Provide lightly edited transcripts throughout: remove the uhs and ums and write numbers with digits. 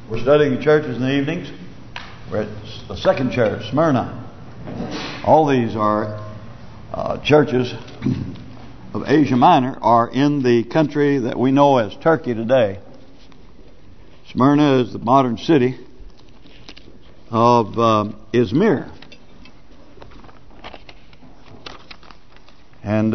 We're studying the churches in the evenings. We're at the second church, Smyrna. All these are churches of Asia Minor are in the country that we know as Turkey today. Smyrna is the modern city of Izmir. And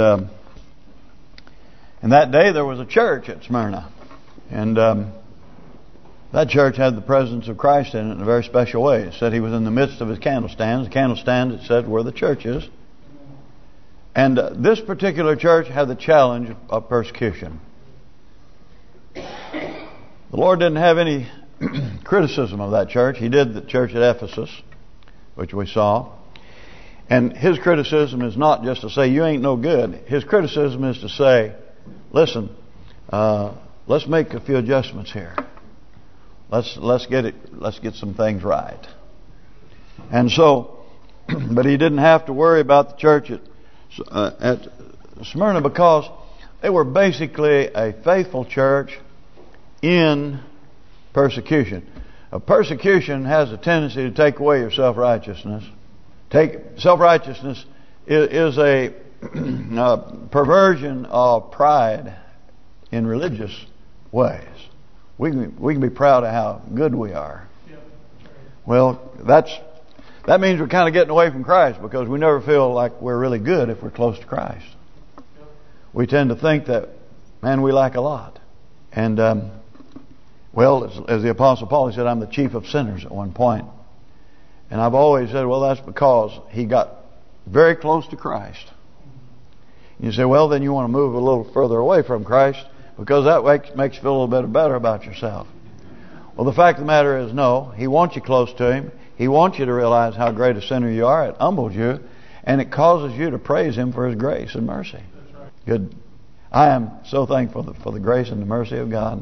in that day there was a church at Smyrna. And that church had the presence of Christ in it in a very special way. It said He was in the midst of His candlestands. The candlestands, it said, were the churches. And this particular church had the challenge of persecution. The Lord didn't have any criticism of that church. He did the church at Ephesus, which we saw. And His criticism is not just to say, you ain't no good. His criticism is to say, listen, let's make a few adjustments here. Let's get some things right. And so, but He didn't have to worry about the church at Smyrna because they were basically a faithful church in persecution. Persecution has a tendency to take away your self-righteousness. Self-righteousness is a perversion of pride in religious ways. We can be proud of how good we are. Well, that means we're kind of getting away from Christ because we never feel like we're really good if we're close to Christ. We tend to think that, man, we lack a lot. And, well, as the Apostle Paul, he said, I'm the chief of sinners at one point. And I've always said, well, that's because he got very close to Christ. You say, well, then you want to move a little further away from Christ because that makes you feel a little bit better about yourself. Well, the fact of the matter is, no, He wants you close to Him. He wants you to realize how great a sinner you are. It humbles you, and it causes you to praise Him for His grace and mercy. That's right. Good. I am so thankful for the grace and the mercy of God.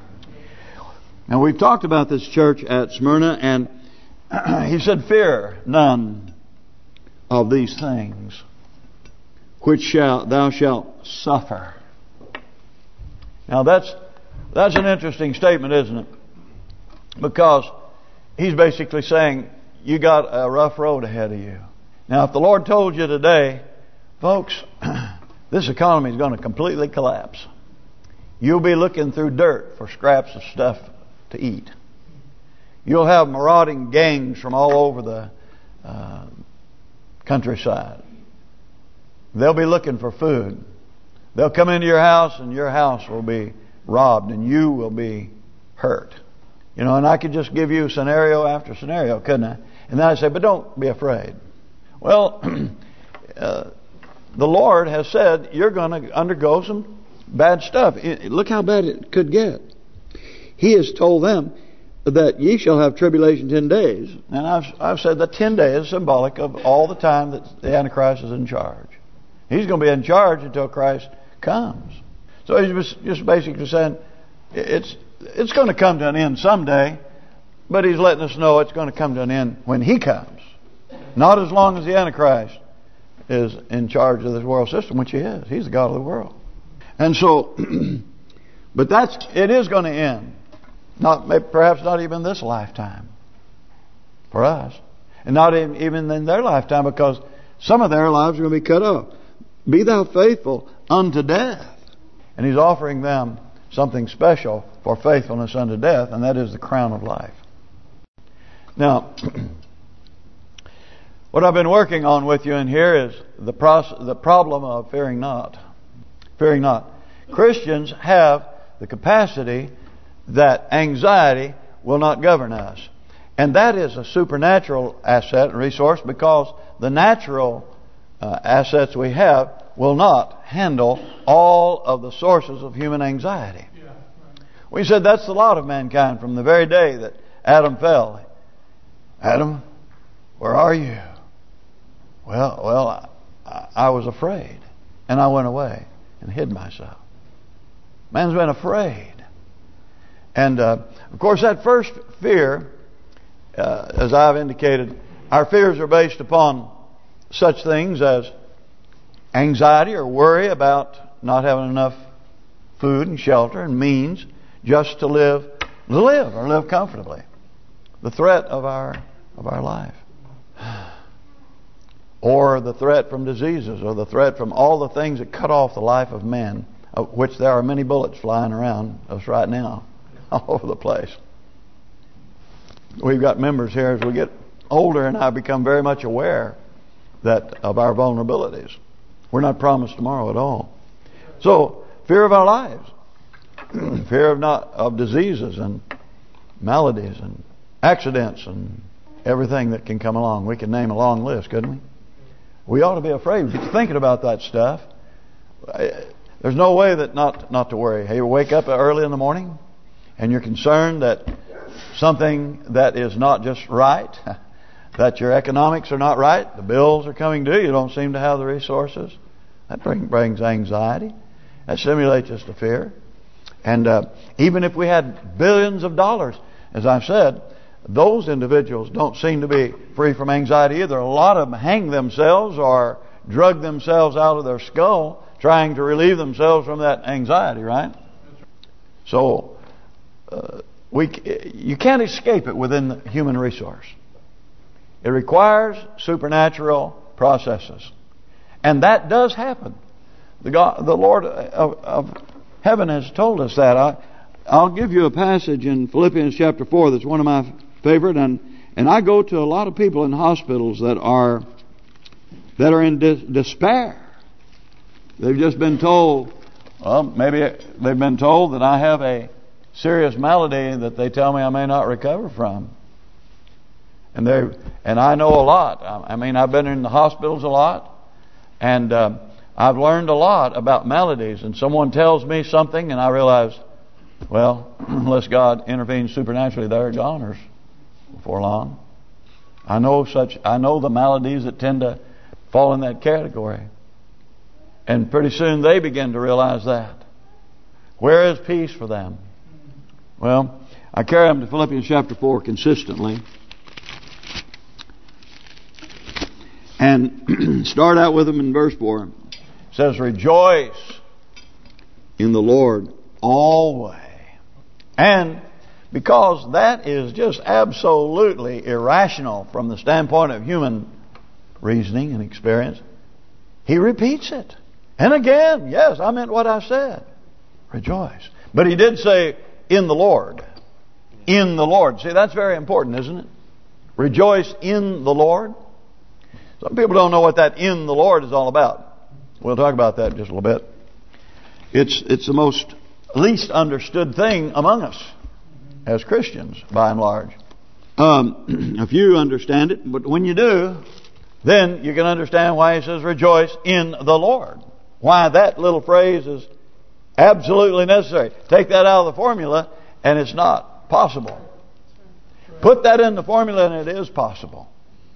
Now, we've talked about this church at Smyrna, and he said, fear none of these things which thou shalt suffer. Now that's an interesting statement, isn't it? Because he's basically saying you got a rough road ahead of you. Now if the Lord told you today, folks, this economy is going to completely collapse. You'll be looking through dirt for scraps of stuff to eat. You'll have marauding gangs from all over the countryside. They'll be looking for food. They'll come into your house and your house will be robbed and you will be hurt. You know, and I could just give you scenario after scenario, couldn't I? And then I say, but don't be afraid. Well, the Lord has said you're going to undergo some bad stuff. Look how bad it could get. He has told them that ye shall have tribulation 10 days. And I've said that 10 days is symbolic of all the time that the Antichrist is in charge. He's going to be in charge until Christ comes. So he's just basically saying it's going to come to an end someday, but he's letting us know it's going to come to an end when He comes. Not as long as the Antichrist is in charge of this world system, which he is. He's the God of the world. And so, but it is going to end. Perhaps not even this lifetime for us, and not even in their lifetime, because some of their lives are going to be cut off. Be thou faithful unto death. And He's offering them something special for faithfulness unto death, and that is the crown of life. Now, what I've been working on with you in here is the problem of fearing not. Fearing not. Christians have the capacity that anxiety will not govern us. And that is a supernatural asset and resource, because the natural assets we have will not handle all of the sources of human anxiety. We said that's the lot of mankind from the very day that Adam fell. Adam, where are you? Well, I was afraid, and I went away and hid myself. Man's been afraid. And, of course, that first fear, as I've indicated, our fears are based upon such things as anxiety or worry about not having enough food and shelter and means just to live to live or live comfortably. The threat of our life. Or the threat from diseases, or the threat from all the things that cut off the life of man, of which there are many bullets flying around us right now, all over the place. We've got members here as we get older, and I become very much aware that of our vulnerabilities. We're not promised tomorrow at all. So, fear of our lives, fear of diseases and maladies and accidents and everything that can come along. We can name a long list, couldn't we? We ought to be afraid. Get thinking about that stuff. There's no way that not to worry. Hey, you wake up early in the morning and you're concerned that something that is not just right, that your economics are not right, the bills are coming due, you don't seem to have the resources. That brings anxiety. That stimulates us to fear. And even if we had billions of dollars, as I've said, those individuals don't seem to be free from anxiety either. A lot of them hang themselves or drug themselves out of their skull trying to relieve themselves from that anxiety, right? So you can't escape it within the human resource. It requires supernatural processes. And that does happen. The Lord of heaven has told us that. I'll give you a passage in Philippians chapter 4 that's one of my favorite, and I go to a lot of people in hospitals that are in despair. They've just been told, well, maybe they've been told that I have a serious malady that they tell me I may not recover from. And I know a lot. I mean, I've been in the hospitals a lot, and I've learned a lot about maladies. And someone tells me something, and I realize, well, unless God intervenes supernaturally, they're goners before long. I know the maladies that tend to fall in that category. And pretty soon they begin to realize that. Where is peace for them? Well, I carry them to Philippians chapter 4 consistently. And start out with them in verse 4. It says, rejoice in the Lord always. And because that is just absolutely irrational from the standpoint of human reasoning and experience, he repeats it. And again, yes, I meant what I said. Rejoice. But he did say, in the Lord. In the Lord. See, that's very important, isn't it? Rejoice in the Lord. Some people don't know what that in the Lord is all about. We'll talk about that in just a little bit. It's the most least understood thing among us as Christians, by and large. If you understand it, but when you do, then you can understand why he says rejoice in the Lord. Why that little phrase is absolutely necessary. Take that out of the formula and it's not possible. Put that in the formula and it is possible.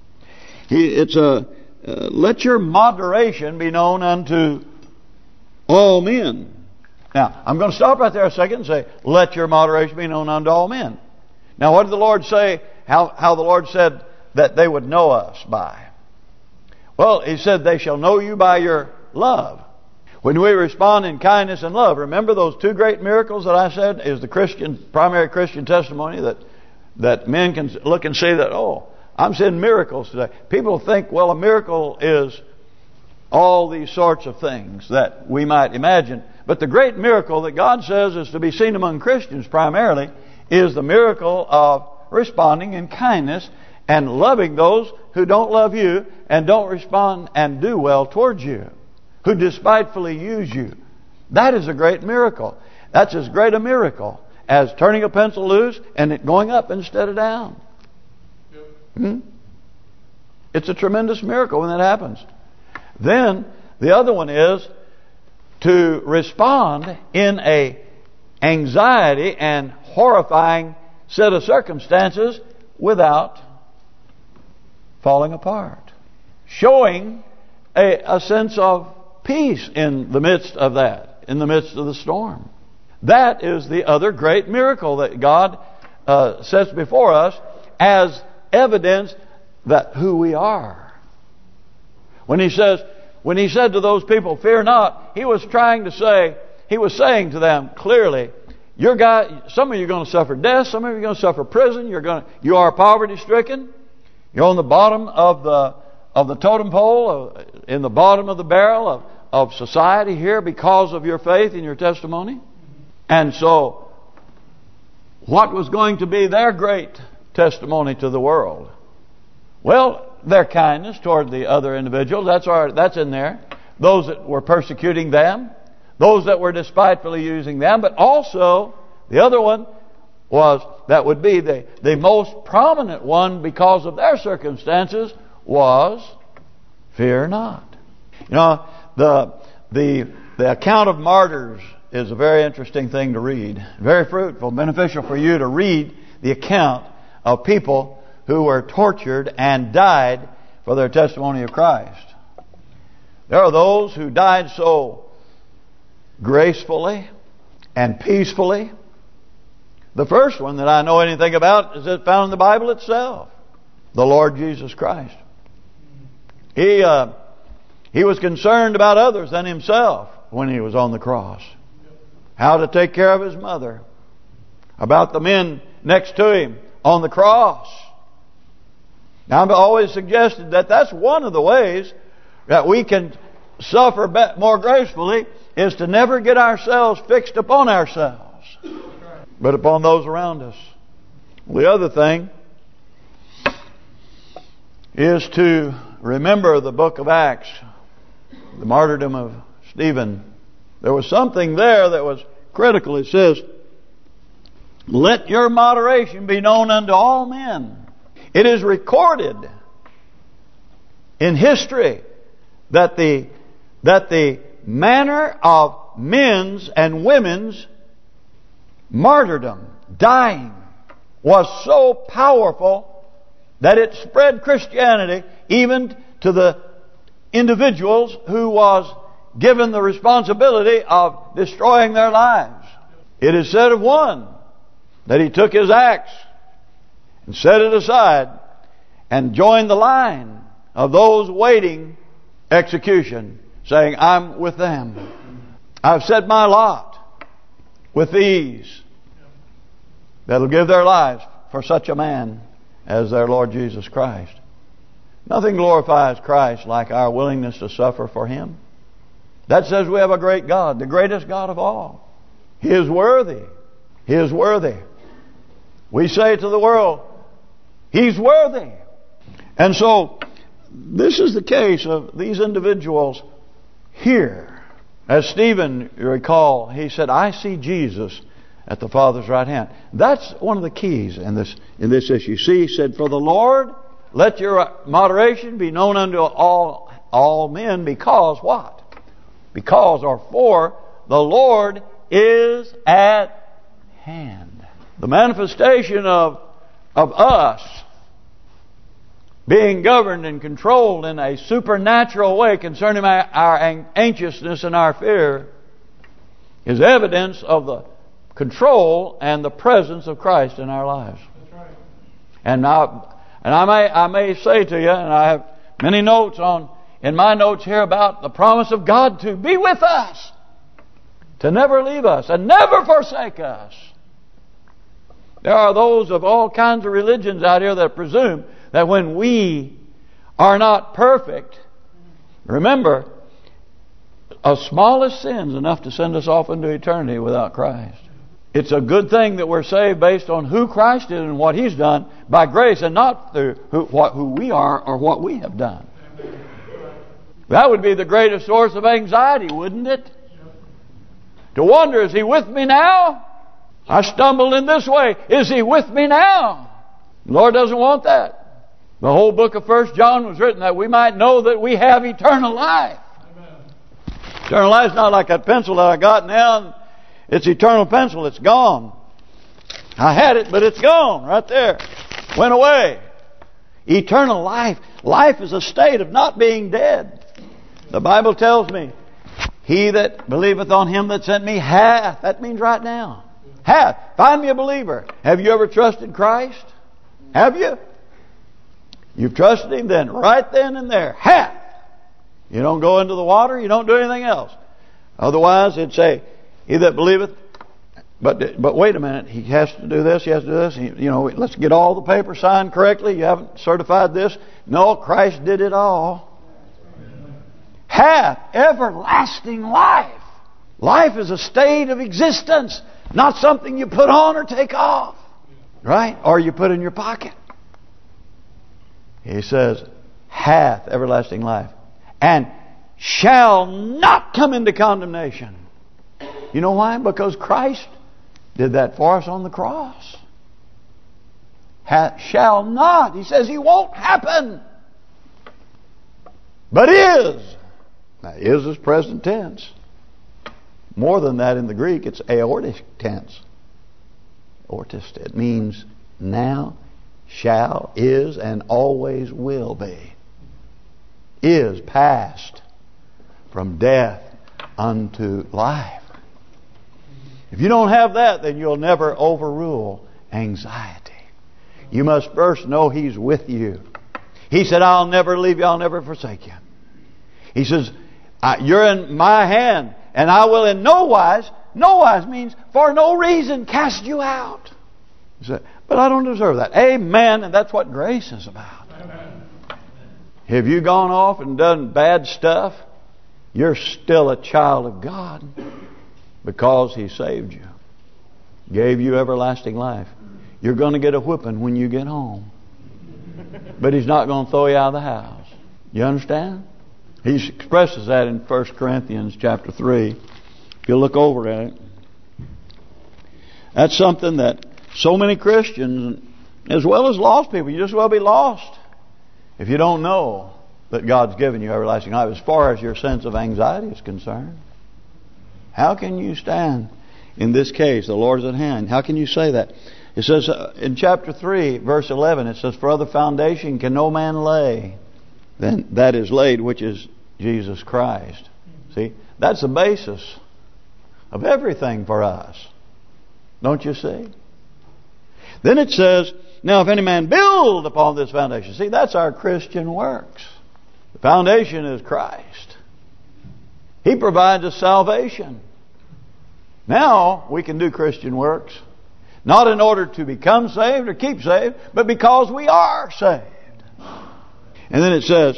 Let your moderation be known unto all men. Now, I'm going to stop right there a second and say, let your moderation be known unto all men. Now, what did the Lord say? How the Lord said that they would know us by? Well, He said, they shall know you by your love. When we respond in kindness and love. Remember those two great miracles that I said is the primary Christian testimony that men can look and see that, oh, I'm seeing miracles today. People think, well, a miracle is all these sorts of things that we might imagine. But the great miracle that God says is to be seen among Christians primarily is the miracle of responding in kindness and loving those who don't love you and don't respond and do well towards you, who despitefully use you. That is a great miracle. That's as great a miracle as turning a pencil loose and it going up instead of down. It's a tremendous miracle when that happens. Then the other one is to respond in a anxiety and horrifying set of circumstances without falling apart. Showing a sense of peace in the midst of that, in the midst of the storm. That is the other great miracle that God sets before us as evidence that who we are. When He said to those people, fear not, He was saying to them clearly, some of you are going to suffer death. Some of you are going to suffer prison. You are poverty stricken. You're on the bottom of the totem pole, in the bottom of the barrel of society here because of your faith and your testimony. And so, what was going to be their great testimony to the world? Well, their kindness toward the other individuals. That's in there. Those that were persecuting them, those that were despitefully using them, but also the other one that would be the most prominent one because of their circumstances was fear not. You know, the account of martyrs is a very interesting thing to read. Very fruitful, beneficial for you to read the account of people who were tortured and died for their testimony of Christ. There are those who died so gracefully and peacefully. The first one that I know anything about is found in the Bible itself. The Lord Jesus Christ. He was concerned about others than himself when he was on the cross. How to take care of his mother. About the men next to him on the cross. Now, I've always suggested that that's one of the ways that we can suffer more gracefully, is to never get ourselves fixed upon ourselves, but upon those around us. The other thing is to remember the book of Acts, the martyrdom of Stephen. There was something there that was critical. It says, "Let your moderation be known unto all men." It is recorded in history that the manner of men's and women's martyrdom, dying, was so powerful that it spread Christianity even to the individuals who was given the responsibility of destroying their lives. It is said of one that he took his axe and set it aside and joined the line of those waiting execution, saying, "I'm with them. I've set my lot with these that'll give their lives for such a man as their Lord Jesus Christ." Nothing glorifies Christ like our willingness to suffer for Him. That says we have a great God, the greatest God of all. He is worthy. He is worthy. We say to the world, He's worthy. And so, this is the case of these individuals here. As Stephen, you recall, he said, "I see Jesus at the Father's right hand." That's one of the keys in this issue. See, he said, "For the Lord, let your moderation be known unto all men, because" what? Because, or for, the Lord is at hand. The manifestation of us being governed and controlled in a supernatural way concerning our anxiousness and our fear is evidence of the control and the presence of Christ in our lives. That's right. And I may say to you, and I have many notes in my notes here about the promise of God to be with us, to never leave us and never forsake us. There are those of all kinds of religions out here that presume that when we are not perfect, remember, a smallest sin is enough to send us off into eternity without Christ. It's a good thing that we're saved based on who Christ is and what He's done by grace, and not through who we are or what we have done. That would be the greatest source of anxiety, wouldn't it? To wonder, is He with me now? I stumbled in this way. Is He with me now? The Lord doesn't want that. The whole book of 1 John was written that we might know that we have eternal life. Amen. Eternal life is not like that pencil that I got now. It's eternal pencil. It's gone. I had it, but it's gone right there. Went away. Eternal life. Life is a state of not being dead. The Bible tells me, "He that believeth on Him that sent me hath." That means right now. Hath. Find me a believer. Have you ever trusted Christ? Have you? You've trusted Him then, right then and there. Hath. You don't go into the water. You don't do anything else. Otherwise, it'd say, "He that believeth But wait a minute, he has to do this, he has to do this. Let's get all the papers signed correctly. You haven't certified this. No, Christ did it all. Hath everlasting life. Life is a state of existence, not something you put on or take off. Right? Or you put in your pocket. He says, hath everlasting life. And shall not come into condemnation. You know why? Because Christ did that for us on the cross. Shall not. He says he won't happen. But is. Now, is present tense. More than that in the Greek, it's aortic tense. Aortist. It means now, shall, is, and always will be. Is past from death unto life. If you don't have that, then you'll never overrule anxiety. You must first know He's with you. He said, I'll never leave you, I'll never forsake you. He says, you're in my hand, and I will in no wise means for no reason cast you out. He said, but I don't deserve that. Amen. And that's what grace is about. Amen. Have you gone off and done bad stuff? You're still a child of God because He saved you. Gave you everlasting life. You're going to get a whipping when you get home. But He's not going to throw you out of the house. You understand? He expresses that in 1 Corinthians chapter 3. If you look over at it. That's something that so many Christians, as well as lost people, you just will be lost if you don't know that God's given you everlasting life as far as your sense of anxiety is concerned. How can you stand in this case? The Lord is at hand. How can you say that? It says in chapter 3, verse 11, it says, for other foundation can no man lay than that is laid, which is Jesus Christ. See, that's the basis of everything for us. Don't you see? Then it says, now if any man build upon this foundation. See, that's our Christian works. The foundation is Christ. He provides us salvation. Now we can do Christian works. Not in order to become saved or keep saved, but because we are saved. And then it says,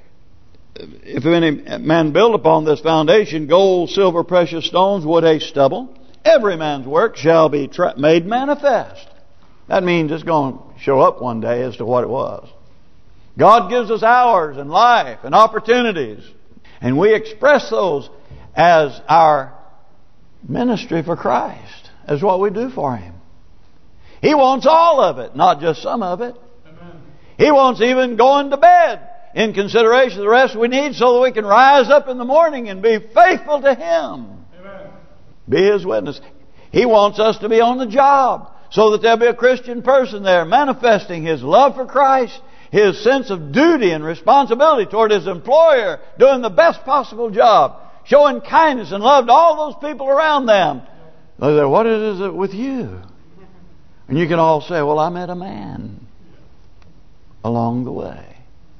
if any man build upon this foundation gold, silver, precious stones, wood, hay, stubble, every man's work shall be made manifest. That means it's going to show up one day as to what it was. God gives us hours and life and opportunities. And we express those as our ministry for Christ. As what we do for Him. He wants all of it, not just some of it. Amen. He wants even going to bed in consideration of the rest we need so that we can rise up in the morning and be faithful to Him. Amen. Be His witness. He wants us to be on the job so that there'll be a Christian person there manifesting his love for Christ, his sense of duty and responsibility toward his employer, doing the best possible job, showing kindness and love to all those people around them. They say, what is it with you? And you can all say, well, I met a man along the way.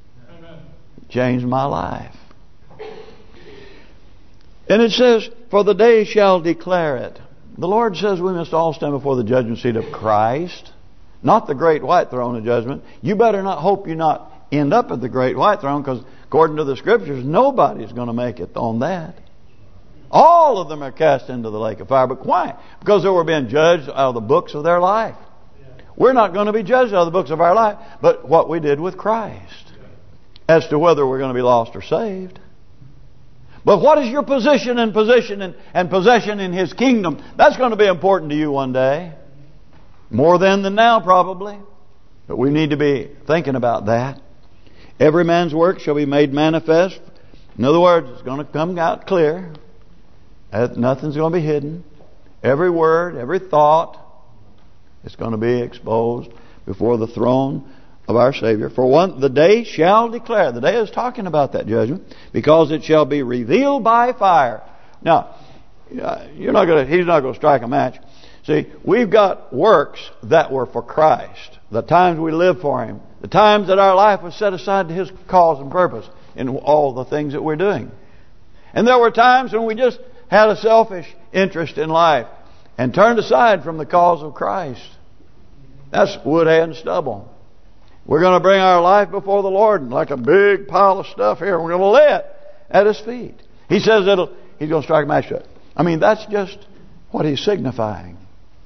It changed my life. And it says, for the day shall declare it. The Lord says we must all stand before the judgment seat of Christ. Not the great white throne of judgment. You better not hope you not end up at the great white throne, because according to the Scriptures, nobody's going to make it on that. All of them are cast into the lake of fire. But why? Because they were being judged out of the books of their life. We're not going to be judged out of the books of our life, but what we did with Christ. As to whether we're going to be lost or saved. But what is your position and possession in His kingdom? That's going to be important to you one day. More then than now, probably. But we need to be thinking about that. Every man's work shall be made manifest. In other words, it's going to come out clear. Nothing's going to be hidden. Every word, every thought is going to be exposed before the throne of our Savior. For one, the day shall declare. The day is talking about that judgment, because it shall be revealed by fire. Now, He's not going to strike a match. See, we've got works that were for Christ. The times we live for Him. The times that our life was set aside to His cause and purpose in all the things that we're doing. And there were times when we just had a selfish interest in life. and turned aside from the cause of Christ. That's wood, hay, and stubble. We're going to bring our life before the Lord like a big pile of stuff here. We're going to lay it at His feet. He says He's going to strike a match to it. I mean, that's just what He's signifying.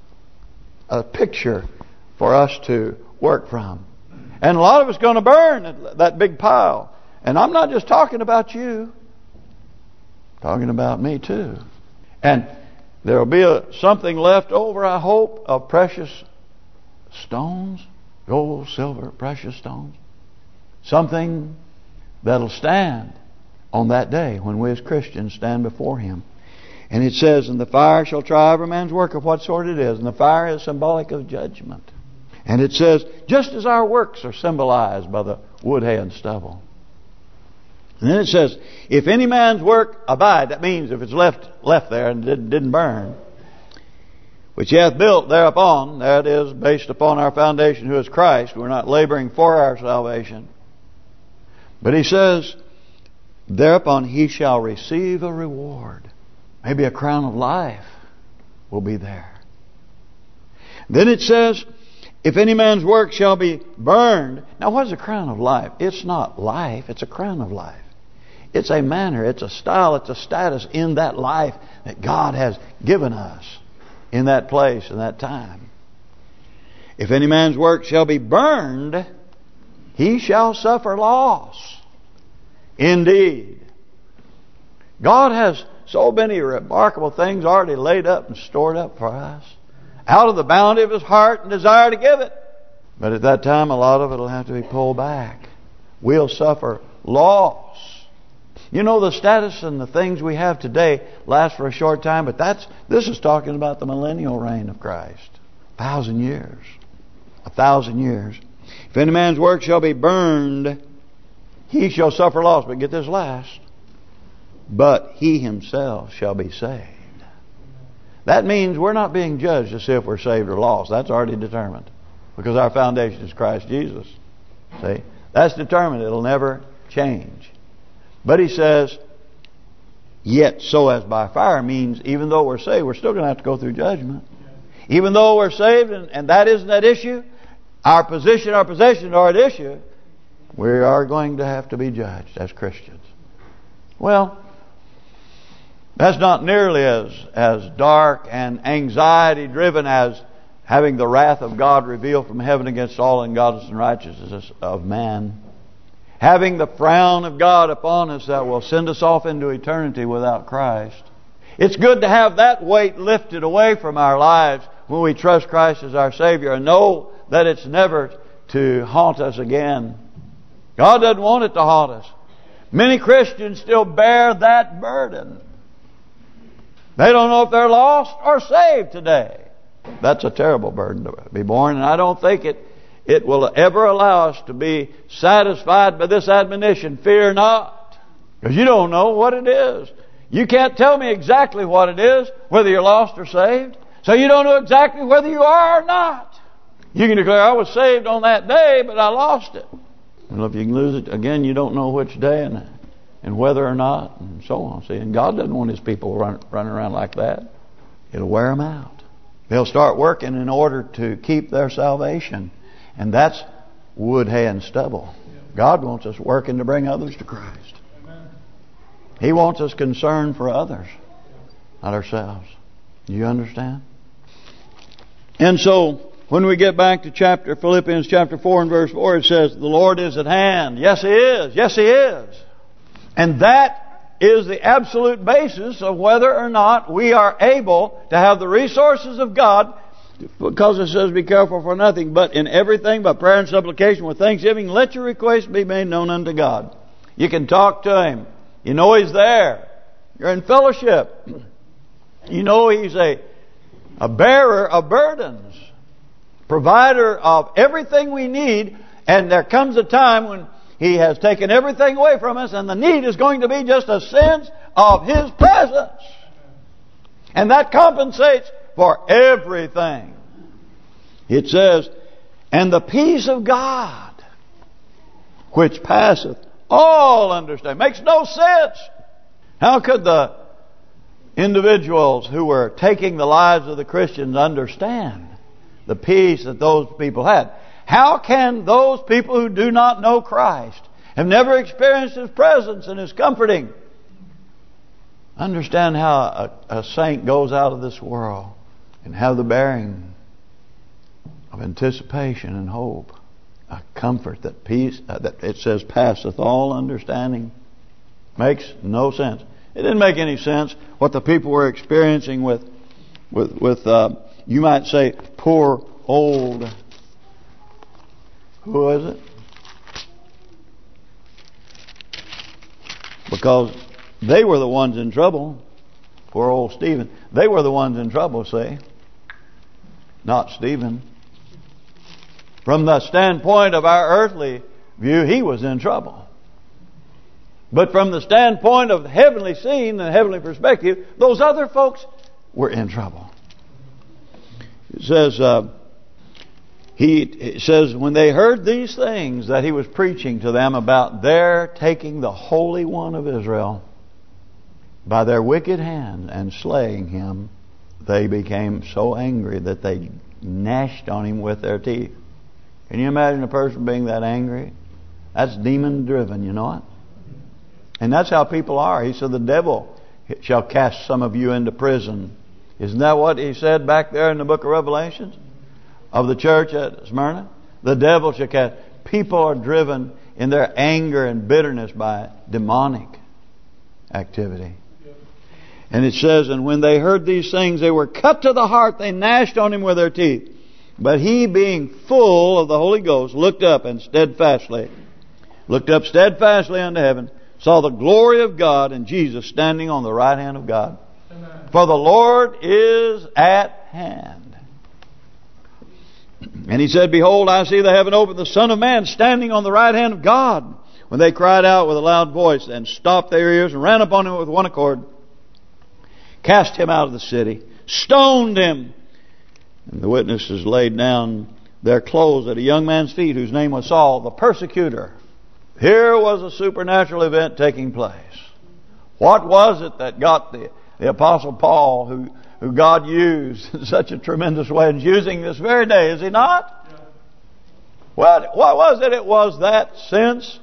A picture for us to work from. And a lot of it's going to burn, that big pile. And I'm not just talking about you. I'm talking about me too. And there will be something left over, I hope, of precious stones. Gold, silver, precious stones. Something that'll stand on that day when we as Christians stand before Him. And it says, and the fire shall try every man's work of what sort it is. And the fire is symbolic of judgment. And it says, just as our works are symbolized by the wood, hay, and stubble. And then it says, if any man's work abide, that means if it's left there and didn't burn, which he hath built thereupon, that is, based upon our foundation, who is Christ. We're not laboring for our salvation. But he says, thereupon he shall receive a reward. Maybe a crown of life will be there. Then it says, if any man's work shall be burned. Now what is a crown of life? It's not life, it's a crown of life. It's a manner, it's a style, it's a status in that life that God has given us in that place, in that time. If any man's work shall be burned, he shall suffer loss. Indeed. God has so many remarkable things already laid up and stored up for us, out of the bounty of His heart and desire to give it. But at that time, a lot of it will have to be pulled back. We'll suffer loss. You know, the status and the things we have today last for a short time, but this is talking about the millennial reign of Christ. 1,000 years. 1,000 years. If any man's work shall be burned, he shall suffer loss. But get this last. But he himself shall be saved. That means we're not being judged to see if we're saved or lost. That's already determined. Because our foundation is Christ Jesus. See? That's determined. It'll never change. But he says, yet so as by fire means even though we're saved, we're still going to have to go through judgment. Even though we're saved and that isn't at issue, our position, our possessions are at issue, we are going to have to be judged as Christians. Well, that's not nearly as dark and anxiety driven as having the wrath of God revealed from heaven against all ungodliness and righteousness of man. Having the frown of God upon us that will send us off into eternity without Christ. It's good to have that weight lifted away from our lives when we trust Christ as our Savior and know that it's never to haunt us again. God doesn't want it to haunt us. Many Christians still bear that burden. They don't know if they're lost or saved today. That's a terrible burden to be borne, and I don't think it will ever allow us to be satisfied by this admonition, fear not. Because you don't know what it is. You can't tell me exactly what it is, whether you're lost or saved. So you don't know exactly whether you are or not. You can declare, I was saved on that day, but I lost it. Well, if you can lose it again, you don't know which day and whether or not, and so on. See, and God doesn't want His people running around like that. It'll wear them out. They'll start working in order to keep their salvation. And that's wood, hay, and stubble. God wants us working to bring others to Christ. He wants us concerned for others, not ourselves. You understand? And so, when we get back to Philippians chapter 4 and verse 4, it says, the Lord is at hand. Yes, He is. Yes, He is. And that is the absolute basis of whether or not we are able to have the resources of God. Because it says, be careful for nothing, but in everything by prayer and supplication with thanksgiving, let your requests be made known unto God. You can talk to Him. You know He's there. You're in fellowship. You know He's a bearer of burdens, provider of everything we need. And there comes a time when He has taken everything away from us, and the need is going to be just a sense of His presence. And that compensates for everything. It says, and the peace of God, which passeth all understanding. Makes no sense. How could the individuals who were taking the lives of the Christians understand the peace that those people had. How can those people who do not know Christ, have never experienced His presence and His comforting, understand how a saint goes out of this world and have the bearing of anticipation and hope, a comfort that peace that it says passeth all understanding? Makes no sense. It didn't make any sense what the people were experiencing with you might say poor old, who is it? Because they were the ones in trouble. Poor old Stephen. They were the ones in trouble, see? Not Stephen. From the standpoint of our earthly view, he was in trouble. But from the standpoint of the heavenly scene and heavenly perspective, those other folks were in trouble. It says, when they heard these things that he was preaching to them about their taking the Holy One of Israel by their wicked hand and slaying him, they became so angry that they gnashed on him with their teeth. Can you imagine a person being that angry? That's demon driven, you know it? And that's how people are. He said the devil shall cast some of you into prison. Isn't that what he said back there in the book of Revelations? Of the church at Smyrna? The devil shall cast. People are driven in their anger and bitterness by demonic activity. And it says, and when they heard these things, they were cut to the heart. They gnashed on him with their teeth. But he, being full of the Holy Ghost, looked up steadfastly unto heaven, saw the glory of God and Jesus standing on the right hand of God. Amen. For the Lord is at hand. And he said, behold, I see the heaven open, the Son of Man standing on the right hand of God. When they cried out with a loud voice and stopped their ears and ran upon him with one accord, cast him out of the city, stoned him. And the witnesses laid down their clothes at a young man's feet, whose name was Saul, the persecutor. Here was a supernatural event taking place. What was it that got the Apostle Paul, who God used in such a tremendous way, and using this very day, is he not? Yeah. What was it? It was that sense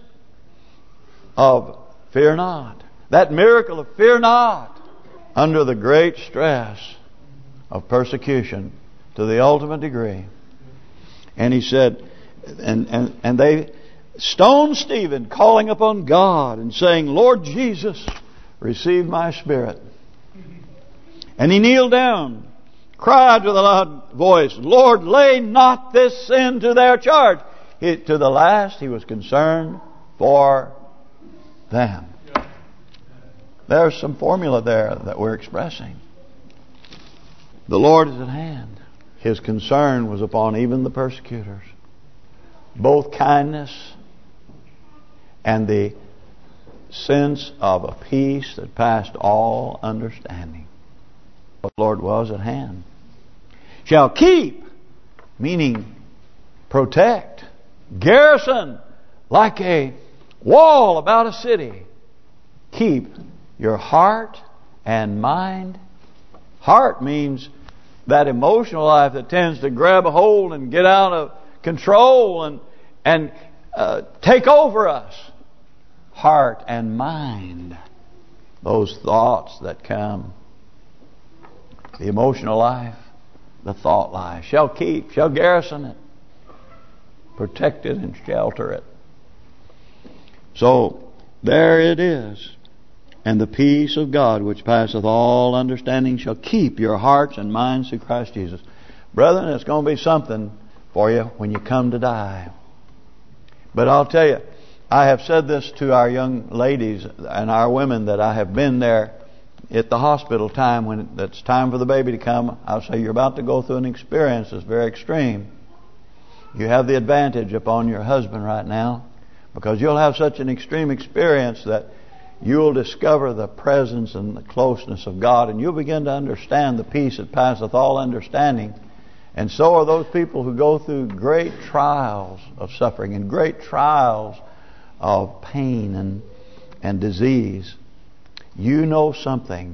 of fear not. That miracle of fear not under the great stress of persecution to the ultimate degree. And he said, and they stoned Stephen, calling upon God and saying, Lord Jesus, receive my spirit. And he kneeled down, cried with a loud voice, Lord, lay not this sin to their charge. To the last, he was concerned for them. There's some formula there that we're expressing. The Lord is at hand. His concern was upon even the persecutors. Both kindness and the sense of a peace that passed all understanding. The Lord was at hand. Shall keep, meaning protect, garrison, like a wall about a city. Keep your heart and mind. Heart means that emotional life that tends to grab a hold and get out of control and take over us. Heart and mind. Those thoughts that come. The emotional life, the thought life. Shall keep, shall garrison it. Protect it and shelter it. So, there it is. And the peace of God, which passeth all understanding, shall keep your hearts and minds through Christ Jesus. Brethren, it's going to be something for you when you come to die. But I'll tell you, I have said this to our young ladies and our women that I have been there at the hospital time when it's time for the baby to come. I'll say, you're about to go through an experience that's very extreme. You have the advantage upon your husband right now, because you'll have such an extreme experience that you'll discover the presence and the closeness of God, and you'll begin to understand the peace that passeth all understanding. And so are those people who go through great trials of suffering and great trials of pain and disease. You know something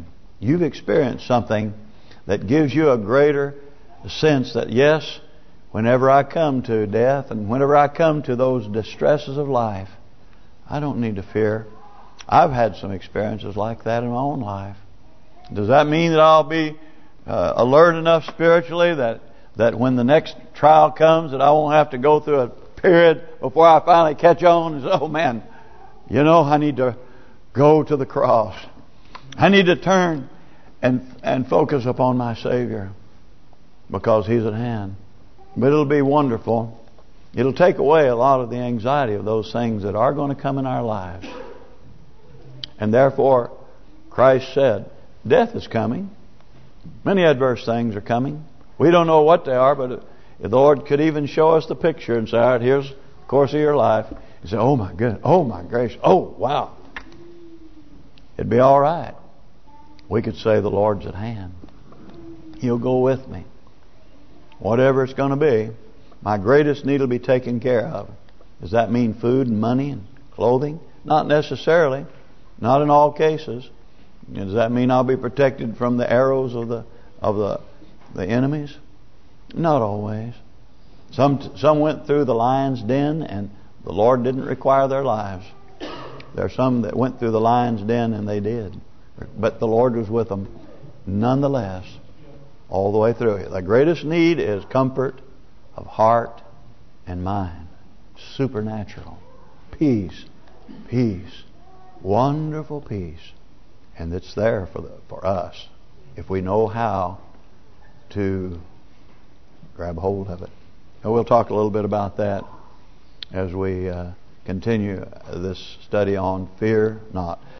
you've experienced something that gives you a greater sense that, yes, whenever I come to death and whenever I come to those distresses of life, I don't need to fear. I've had some experiences like that in my own life. Does that mean that I'll be alert enough spiritually that when the next trial comes that I won't have to go through a period before I finally catch on and say, oh man, I need to go to the cross. I need to turn and focus upon my Savior because He's at hand. But it'll be wonderful. It'll take away a lot of the anxiety of those things that are going to come in our lives. And therefore, Christ said, death is coming. Many adverse things are coming. We don't know what they are, but if the Lord could even show us the picture and say, all right, here's the course of your life. You say, oh my goodness, oh my grace, oh wow. It'd be all right. We could say the Lord's at hand. He'll go with me. Whatever it's going to be, my greatest need will be taken care of. Does that mean food and money and clothing? Not necessarily. Not in all cases. Does that mean I'll be protected from the arrows of the enemies? Not always. Some went through the lion's den and the Lord didn't require their lives. There are some that went through the lion's den and they did. But the Lord was with them nonetheless all the way through it. The greatest need is comfort of heart and mind. Supernatural. Peace. Peace. Wonderful peace. And it's there for us if we know how to grab hold of it. And we'll talk a little bit about that as we continue this study on fear not.